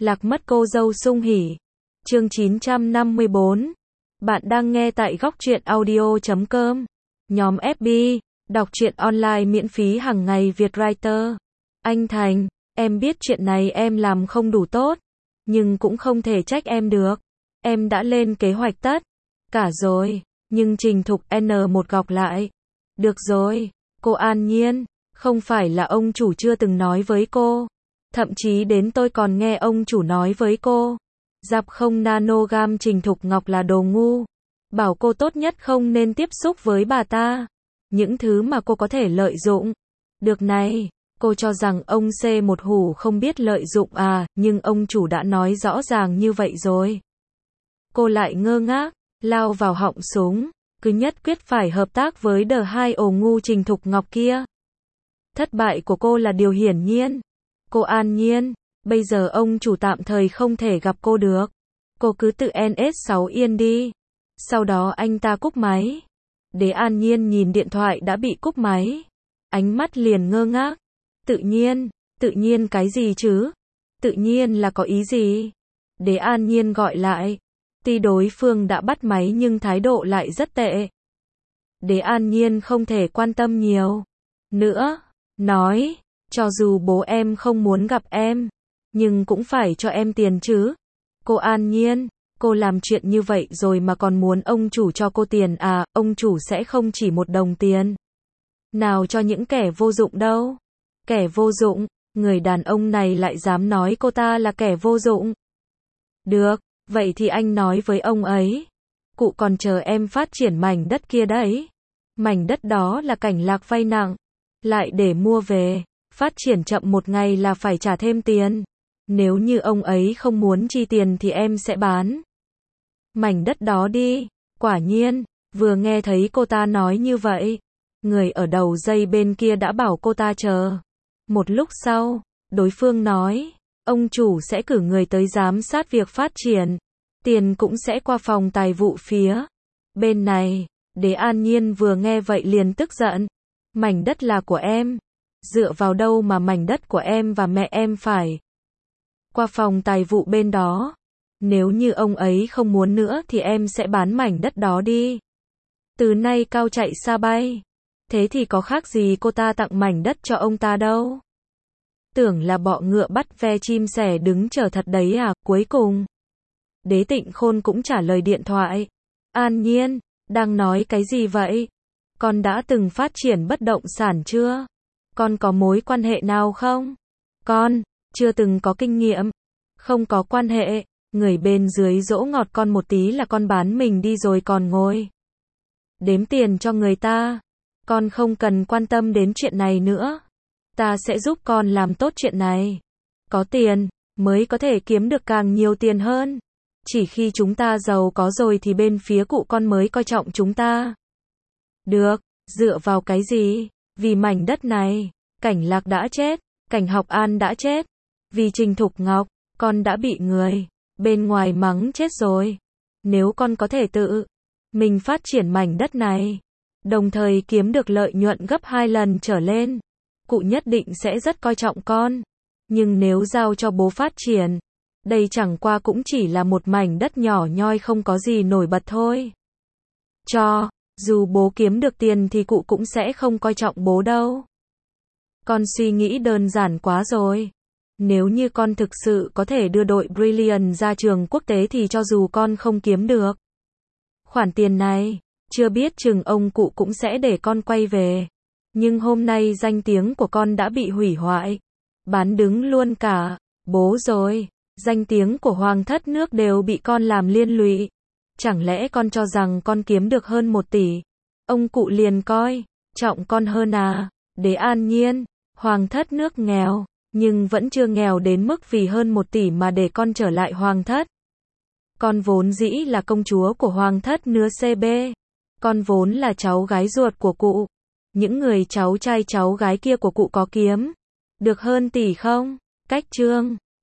Lạc mất cô dâu sung hỉ. Chương 954. Bạn đang nghe tại góc truyện audio.com. Nhóm FB, đọc truyện online miễn phí hàng ngày Việt Writer. Anh Thành, em biết chuyện này em làm không đủ tốt, nhưng cũng không thể trách em được. Em đã lên kế hoạch tất cả rồi, nhưng Trình Thục N1 gọc lại. Được rồi, cô An Nhiên, không phải là ông chủ chưa từng nói với cô. Thậm chí đến tôi còn nghe ông chủ nói với cô. Dạp không nanogam Trình Thục Ngọc là đồ ngu. Bảo cô tốt nhất không nên tiếp xúc với bà ta. Những thứ mà cô có thể lợi dụng. Được này, cô cho rằng ông C1 hủ không biết lợi dụng à, nhưng ông chủ đã nói rõ ràng như vậy rồi. Cô lại ngơ ngác, lao vào họng súng, cứ nhất quyết phải hợp tác với đờ hai ổ ngu Trình Thục Ngọc kia. Thất bại của cô là điều hiển nhiên. Cô An Nhiên, bây giờ ông chủ tạm thời không thể gặp cô được. Cô cứ tự NS6 yên đi. Sau đó anh ta cúp máy. Đế An Nhiên nhìn điện thoại đã bị cúp máy. Ánh mắt liền ngơ ngác. Tự nhiên cái gì chứ? Tự nhiên là có ý gì? Đế An Nhiên gọi lại. Tuy đối phương đã bắt máy nhưng thái độ lại rất tệ. Đế An Nhiên không thể quan tâm nhiều nữa. Nói, cho dù bố em không muốn gặp em, nhưng cũng phải cho em tiền chứ. Cô An Nhiên, cô làm chuyện như vậy rồi mà còn muốn ông chủ cho cô tiền à, ông chủ sẽ không chỉ một đồng tiền nào cho những kẻ vô dụng đâu. Kẻ vô dụng, người đàn ông này lại dám nói cô ta là kẻ vô dụng. Được, vậy thì anh nói với ông ấy. Cụ còn chờ em phát triển mảnh đất kia đấy. Mảnh đất đó là Cảnh Lạc vay nặng, lại để mua về. Phát triển chậm một ngày là phải trả thêm tiền. Nếu như ông ấy không muốn chi tiền thì em sẽ bán mảnh đất đó đi. Quả nhiên, vừa nghe thấy cô ta nói như vậy, người ở đầu dây bên kia đã bảo cô ta chờ. Một lúc sau, đối phương nói, ông chủ sẽ cử người tới giám sát việc phát triển. Tiền cũng sẽ qua phòng tài vụ phía bên này. Đế An Nhiên vừa nghe vậy liền tức giận. Mảnh đất là của em. Dựa vào đâu mà mảnh đất của em và mẹ em phải qua phòng tài vụ bên đó? Nếu như ông ấy không muốn nữa thì em sẽ bán mảnh đất đó đi. Từ nay cao chạy xa bay. Thế thì có khác gì cô ta tặng mảnh đất cho ông ta đâu. Tưởng là bọ ngựa bắt ve chim sẻ đứng chờ thật đấy à. Cuối cùng, Đế Tịnh Khôn cũng trả lời điện thoại. An Nhiên, đang nói cái gì vậy? Con đã từng phát triển bất động sản chưa? Con có mối quan hệ nào không? Con chưa từng có kinh nghiệm. Không có quan hệ. Người bên dưới dỗ ngọt con một tí là con bán mình đi rồi còn ngồi đếm tiền cho người ta. Con không cần quan tâm đến chuyện này nữa. Ta sẽ giúp con làm tốt chuyện này. Có tiền mới có thể kiếm được càng nhiều tiền hơn. Chỉ khi chúng ta giàu có rồi thì bên phía cụ con mới coi trọng chúng ta. Được, dựa vào cái gì? Vì mảnh đất này, Cảnh Lạc đã chết, Cảnh Học An đã chết. Vì Trình Thục Ngọc, con đã bị người bên ngoài mắng chết rồi. Nếu con có thể tự mình phát triển mảnh đất này, đồng thời kiếm được lợi nhuận gấp 2 lần trở lên, cụ nhất định sẽ rất coi trọng con. Nhưng nếu giao cho bố phát triển, đây chẳng qua cũng chỉ là một mảnh đất nhỏ nhoi không có gì nổi bật thôi. Dù bố kiếm được tiền thì cụ cũng sẽ không coi trọng bố đâu. Con suy nghĩ đơn giản quá rồi. Nếu như con thực sự có thể đưa đội Brilliant ra trường quốc tế thì cho dù con không kiếm được khoản tiền này, chưa biết chừng ông cụ cũng sẽ để con quay về. Nhưng hôm nay danh tiếng của con đã bị hủy hoại. Bán đứng luôn cả bố rồi. Danh tiếng của Hoàng thất nước đều bị con làm liên lụy. Chẳng lẽ con cho rằng con kiếm được hơn 1 tỷ, ông cụ liền coi trọng con hơn à? Đế An Nhiên, Hoàng thất nước nghèo, nhưng vẫn chưa nghèo đến mức vì hơn 1 tỷ mà để con trở lại Hoàng thất. Con vốn dĩ là công chúa của Hoàng thất nứa CB. Con vốn là cháu gái ruột của cụ. Những người cháu trai cháu gái kia của cụ có kiếm được hơn tỷ không? Cách chương